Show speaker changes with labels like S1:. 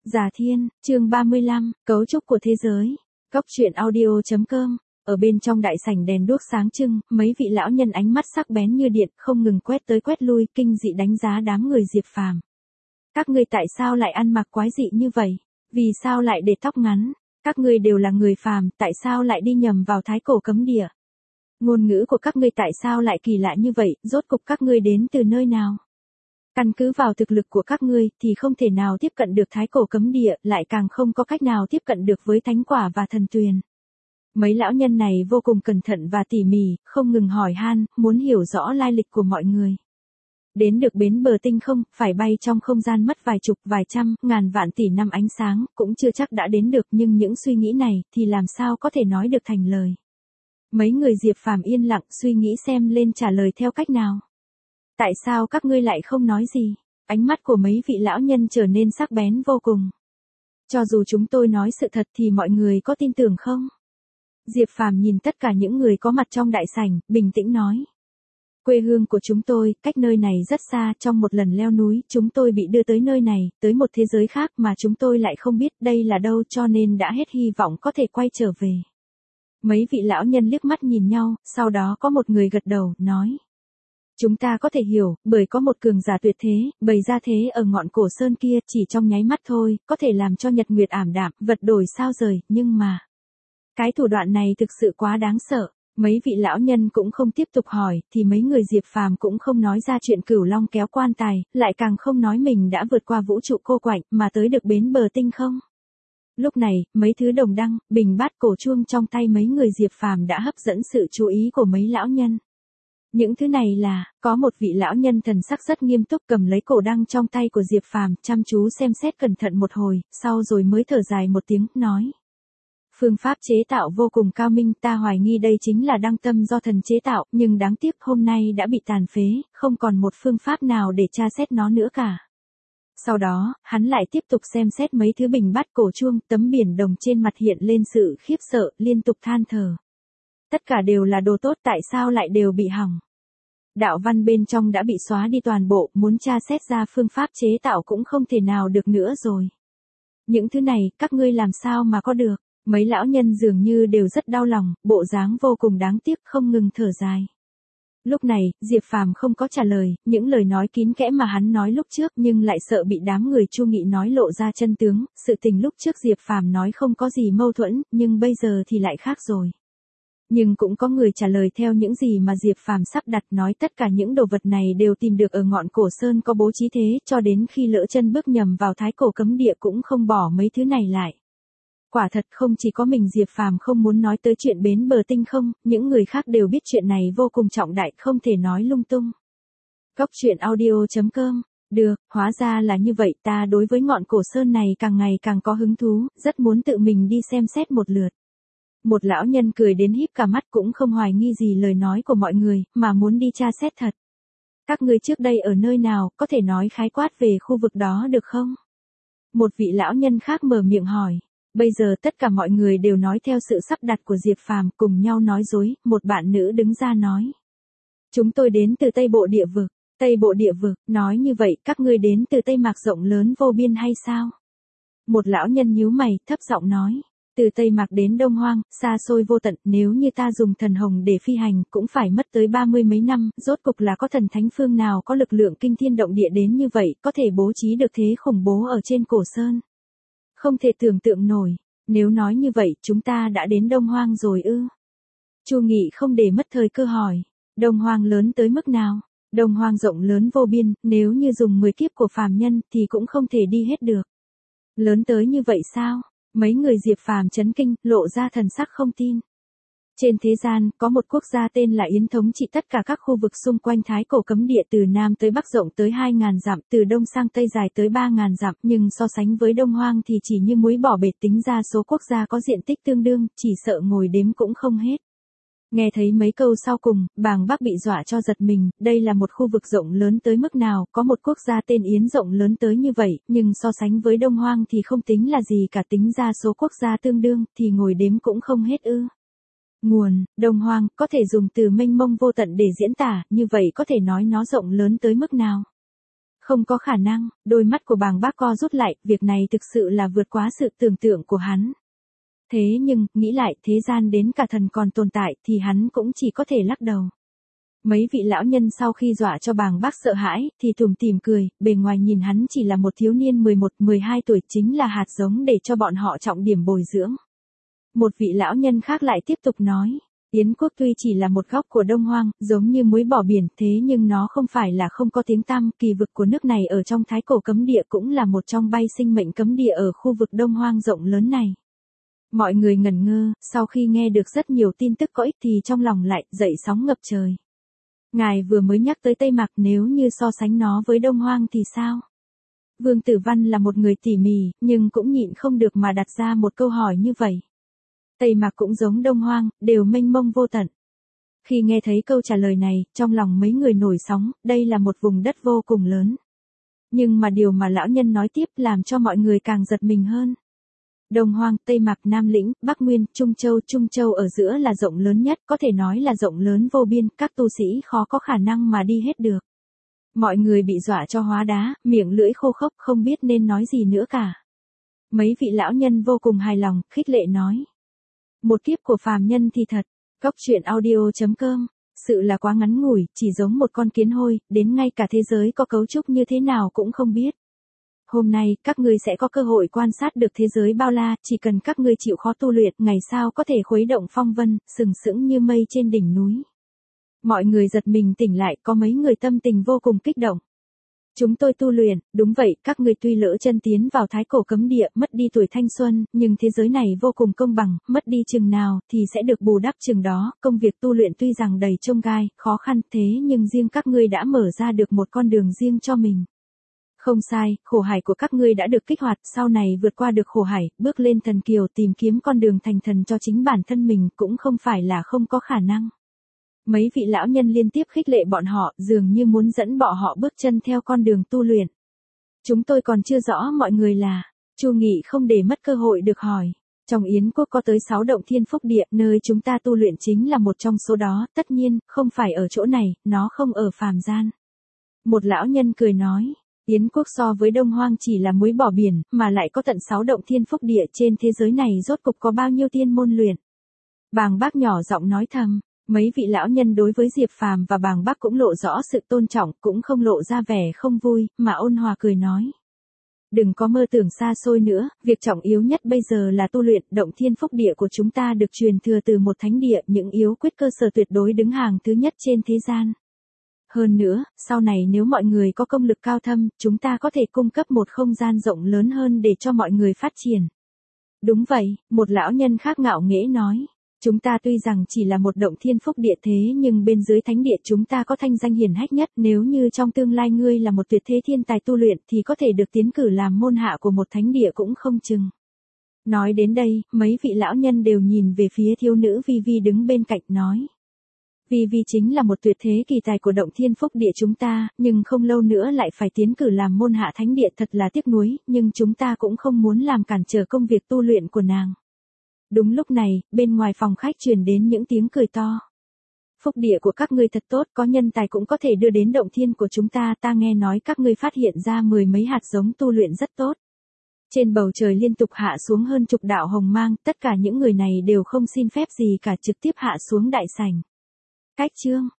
S1: Già Thiên, chương 35, cấu trúc của thế giới. Góc truyện audio.com. Ở bên trong đại sảnh đèn đuốc sáng trưng, mấy vị lão nhân ánh mắt sắc bén như điện, không ngừng quét tới quét lui, kinh dị đánh giá đám người Diệp Phàm. Các ngươi tại sao lại ăn mặc quái dị như vậy? Vì sao lại để tóc ngắn? Các ngươi đều là người phàm, tại sao lại đi nhầm vào thái cổ cấm địa? Ngôn ngữ của các ngươi tại sao lại kỳ lạ như vậy, rốt cục các ngươi đến từ nơi nào? Căn cứ vào thực lực của các ngươi thì không thể nào tiếp cận được thái cổ cấm địa, lại càng không có cách nào tiếp cận được với thánh quả và thần tuyền. Mấy lão nhân này vô cùng cẩn thận và tỉ mỉ, không ngừng hỏi han, muốn hiểu rõ lai lịch của mọi người. Đến được bến bờ tinh không, phải bay trong không gian mất vài chục, vài trăm, ngàn vạn tỷ năm ánh sáng, cũng chưa chắc đã đến được, nhưng những suy nghĩ này thì làm sao có thể nói được thành lời. Mấy người Diệp Phàm yên lặng suy nghĩ xem lên trả lời theo cách nào. Tại sao các ngươi lại không nói gì? Ánh mắt của mấy vị lão nhân trở nên sắc bén vô cùng. Cho dù chúng tôi nói sự thật thì mọi người có tin tưởng không? Diệp Phàm nhìn tất cả những người có mặt trong đại sảnh, bình tĩnh nói. Quê hương của chúng tôi, cách nơi này rất xa, trong một lần leo núi, chúng tôi bị đưa tới nơi này, tới một thế giới khác mà chúng tôi lại không biết đây là đâu, cho nên đã hết hy vọng có thể quay trở về. Mấy vị lão nhân liếc mắt nhìn nhau, sau đó có một người gật đầu, nói. Chúng ta có thể hiểu, bởi có một cường giả tuyệt thế, bày ra thế ở ngọn cổ sơn kia, chỉ trong nháy mắt thôi, có thể làm cho nhật nguyệt ảm đạm, vật đổi sao rời, nhưng mà. Cái thủ đoạn này thực sự quá đáng sợ. Mấy vị lão nhân cũng không tiếp tục hỏi, thì mấy người Diệp Phàm cũng không nói ra chuyện Cửu Long kéo quan tài, lại càng không nói mình đã vượt qua vũ trụ cô quạnh, mà tới được bến bờ tinh không. Lúc này, mấy thứ đồng đăng, bình bát cổ chuông trong tay mấy người Diệp Phàm đã hấp dẫn sự chú ý của mấy lão nhân. Những thứ này là, có một vị lão nhân thần sắc rất nghiêm túc cầm lấy cổ đăng trong tay của Diệp Phàm, chăm chú xem xét cẩn thận một hồi, sau rồi mới thở dài một tiếng, nói. Phương pháp chế tạo vô cùng cao minh, ta hoài nghi đây chính là đăng tâm do thần chế tạo, nhưng đáng tiếc hôm nay đã bị tàn phế, không còn một phương pháp nào để tra xét nó nữa cả. Sau đó, hắn lại tiếp tục xem xét mấy thứ bình bát cổ chuông, tấm biển đồng trên mặt hiện lên sự khiếp sợ, liên tục than thở. Tất cả đều là đồ tốt, tại sao lại đều bị hỏng? Đạo văn bên trong đã bị xóa đi toàn bộ, muốn tra xét ra phương pháp chế tạo cũng không thể nào được nữa rồi. Những thứ này, các ngươi làm sao mà có được? Mấy lão nhân dường như đều rất đau lòng, bộ dáng vô cùng đáng tiếc, không ngừng thở dài. Lúc này, Diệp Phàm không có trả lời, những lời nói kín kẽ mà hắn nói lúc trước nhưng lại sợ bị đám người Chu Nghị nói lộ ra chân tướng, sự tình lúc trước Diệp Phàm nói không có gì mâu thuẫn, nhưng bây giờ thì lại khác rồi. Nhưng cũng có người trả lời theo những gì mà Diệp Phàm sắp đặt, nói tất cả những đồ vật này đều tìm được ở ngọn cổ sơn có bố trí thế, cho đến khi lỡ chân bước nhầm vào thái cổ cấm địa cũng không bỏ mấy thứ này lại. Quả thật không chỉ có mình Diệp Phàm không muốn nói tới chuyện bến bờ tinh không, những người khác đều biết chuyện này vô cùng trọng đại, không thể nói lung tung. Góc truyện audio.com. Được, hóa ra là như vậy, ta đối với ngọn cổ sơn này càng ngày càng có hứng thú, rất muốn tự mình đi xem xét một lượt. Một lão nhân cười đến híp cả mắt cũng không hoài nghi gì lời nói của mọi người, mà muốn đi tra xét thật. Các ngươi trước đây ở nơi nào, có thể nói khái quát về khu vực đó được không? Một vị lão nhân khác mở miệng hỏi. Bây giờ tất cả mọi người đều nói theo sự sắp đặt của Diệp Phàm, cùng nhau nói dối, một bạn nữ đứng ra nói. Chúng tôi đến từ Tây Bộ Địa Vực. Tây Bộ Địa Vực, nói như vậy các ngươi đến từ Tây Mạc rộng lớn vô biên hay sao? Một lão nhân nhíu mày, thấp giọng nói. Từ Tây Mạc đến Đông Hoang, xa xôi vô tận, nếu như ta dùng thần hồng để phi hành, cũng phải mất tới 30 mấy năm, rốt cục là có thần thánh phương nào có lực lượng kinh thiên động địa đến như vậy, có thể bố trí được thế khủng bố ở trên cổ sơn. Không thể tưởng tượng nổi, nếu nói như vậy chúng ta đã đến Đông Hoang rồi ư? Chu Nghị không để mất thời cơ hỏi, Đông Hoang lớn tới mức nào? Đông Hoang rộng lớn vô biên, nếu như dùng 10 kiếp của phàm nhân thì cũng không thể đi hết được. Lớn tới như vậy sao? Mấy người Diệp Phàm chấn kinh, lộ ra thần sắc không tin. Trên thế gian, có một quốc gia tên là Yến thống trị tất cả các khu vực xung quanh thái cổ cấm địa từ Nam tới Bắc rộng tới 2.000 dặm, từ Đông sang Tây dài tới 3.000 dặm, nhưng so sánh với Đông Hoang thì chỉ như muối bỏ bệt, tính ra số quốc gia có diện tích tương đương, chỉ sợ ngồi đếm cũng không hết. Nghe thấy mấy câu sau cùng, Bàng Bắc bị dọa cho giật mình, đây là một khu vực rộng lớn tới mức nào, có một quốc gia tên Yến rộng lớn tới như vậy, nhưng so sánh với Đông Hoang thì không tính là gì cả, tính ra số quốc gia tương đương, thì ngồi đếm cũng không hết ư. Nguồn, Đông Hoang, có thể dùng từ mênh mông vô tận để diễn tả, như vậy có thể nói nó rộng lớn tới mức nào. Không có khả năng, đôi mắt của Bàng Bác co rút lại, việc này thực sự là vượt quá sự tưởng tượng của hắn. Thế nhưng, nghĩ lại, thế gian đến cả thần còn tồn tại, thì hắn cũng chỉ có thể lắc đầu. Mấy vị lão nhân sau khi dọa cho Bàng Bác sợ hãi, thì tủm tỉm cười, bề ngoài nhìn hắn chỉ là một thiếu niên 11, 12 tuổi, chính là hạt giống để cho bọn họ trọng điểm bồi dưỡng. Một vị lão nhân khác lại tiếp tục nói, Yến quốc tuy chỉ là một góc của Đông Hoang, giống như muối bỏ biển, thế nhưng nó không phải là không có tiếng tăm, kỳ vực của nước này ở trong Thái Cổ cấm địa cũng là một trong bay sinh mệnh cấm địa ở khu vực Đông Hoang rộng lớn này. Mọi người ngẩn ngơ, sau khi nghe được rất nhiều tin tức có ích thì trong lòng lại dậy sóng ngập trời. Ngài vừa mới nhắc tới Tây Mạc, nếu như so sánh nó với Đông Hoang thì sao? Vương Tử Văn là một người tỉ mỉ, nhưng cũng nhịn không được mà đặt ra một câu hỏi như vậy. Tây Mạc cũng giống Đông Hoang, đều mênh mông vô tận. Khi nghe thấy câu trả lời này, trong lòng mấy người nổi sóng, đây là một vùng đất vô cùng lớn. Nhưng mà điều mà lão nhân nói tiếp làm cho mọi người càng giật mình hơn. Đông Hoang, Tây Mạc, Nam Lĩnh, Bắc Nguyên, Trung Châu ở giữa là rộng lớn nhất, có thể nói là rộng lớn vô biên, các tu sĩ khó có khả năng mà đi hết được. Mọi người bị dọa cho hóa đá, miệng lưỡi khô khốc, không biết nên nói gì nữa cả. Mấy vị lão nhân vô cùng hài lòng, khích lệ nói. Một kiếp của phàm nhân thì thật, Góc Truyện Audio.com, sự là quá ngắn ngủi, chỉ giống một con kiến hôi, đến ngay cả thế giới có cấu trúc như thế nào cũng không biết. Hôm nay, các ngươi sẽ có cơ hội quan sát được thế giới bao la, chỉ cần các ngươi chịu khó tu luyện, ngày sau có thể khuấy động phong vân, sừng sững như mây trên đỉnh núi. Mọi người giật mình tỉnh lại, có mấy người tâm tình vô cùng kích động. Chúng tôi tu luyện, đúng vậy, các ngươi tuy lỡ chân tiến vào Thái Cổ cấm địa, mất đi tuổi thanh xuân, nhưng thế giới này vô cùng công bằng, mất đi chừng nào, thì sẽ được bù đắp chừng đó, công việc tu luyện tuy rằng đầy chông gai, khó khăn, thế nhưng riêng các ngươi đã mở ra được một con đường riêng cho mình. Không sai, khổ hải của các ngươi đã được kích hoạt, sau này vượt qua được khổ hải, bước lên thần kiều tìm kiếm con đường thành thần cho chính bản thân mình cũng không phải là không có khả năng. Mấy vị lão nhân liên tiếp khích lệ bọn họ, dường như muốn dẫn bọn họ bước chân theo con đường tu luyện. Chúng tôi còn chưa rõ mọi người là, Chu Nghị không để mất cơ hội được hỏi. Trong Yến quốc có tới 6 động thiên phúc địa, nơi chúng ta tu luyện chính là một trong số đó, tất nhiên, không phải ở chỗ này, nó không ở phàm gian. Một lão nhân cười nói. Yến quốc so với Đông Hoang chỉ là muối bỏ biển, mà lại có tận 6 động thiên phúc địa, trên thế giới này rốt cục có bao nhiêu tiên môn luyện. Bàng Bác nhỏ giọng nói thầm, mấy vị lão nhân đối với Diệp Phàm và Bàng Bác cũng lộ rõ sự tôn trọng, cũng không lộ ra vẻ không vui, mà ôn hòa cười nói. Đừng có mơ tưởng xa xôi nữa, việc trọng yếu nhất bây giờ là tu luyện, động thiên phúc địa của chúng ta được truyền thừa từ một thánh địa, những yếu quyết cơ sở tuyệt đối đứng hàng thứ nhất trên thế gian. Hơn nữa, sau này nếu mọi người có công lực cao thâm, chúng ta có thể cung cấp một không gian rộng lớn hơn để cho mọi người phát triển. Đúng vậy, một lão nhân khác ngạo nghễ nói. Chúng ta tuy rằng chỉ là một động thiên phúc địa thế nhưng bên dưới thánh địa chúng ta có thanh danh hiển hách nhất, nếu như trong tương lai ngươi là một tuyệt thế thiên tài tu luyện thì có thể được tiến cử làm môn hạ của một thánh địa cũng không chừng. Nói đến đây, mấy vị lão nhân đều nhìn về phía thiếu nữ Vi Vi đứng bên cạnh nói. Vi Vi chính là một tuyệt thế kỳ tài của động thiên phúc địa chúng ta, nhưng không lâu nữa lại phải tiến cử làm môn hạ thánh địa, thật là tiếc nuối, nhưng chúng ta cũng không muốn làm cản trở công việc tu luyện của nàng. Đúng lúc này, bên ngoài phòng khách truyền đến những tiếng cười to. Phúc địa của các ngươi thật tốt, có nhân tài cũng có thể đưa đến động thiên của chúng ta, ta nghe nói các ngươi phát hiện ra 10 mấy hạt giống tu luyện rất tốt. Trên bầu trời liên tục hạ xuống hơn chục đạo hồng mang, tất cả những người này đều không xin phép gì cả, trực tiếp hạ xuống đại sảnh. Cách chương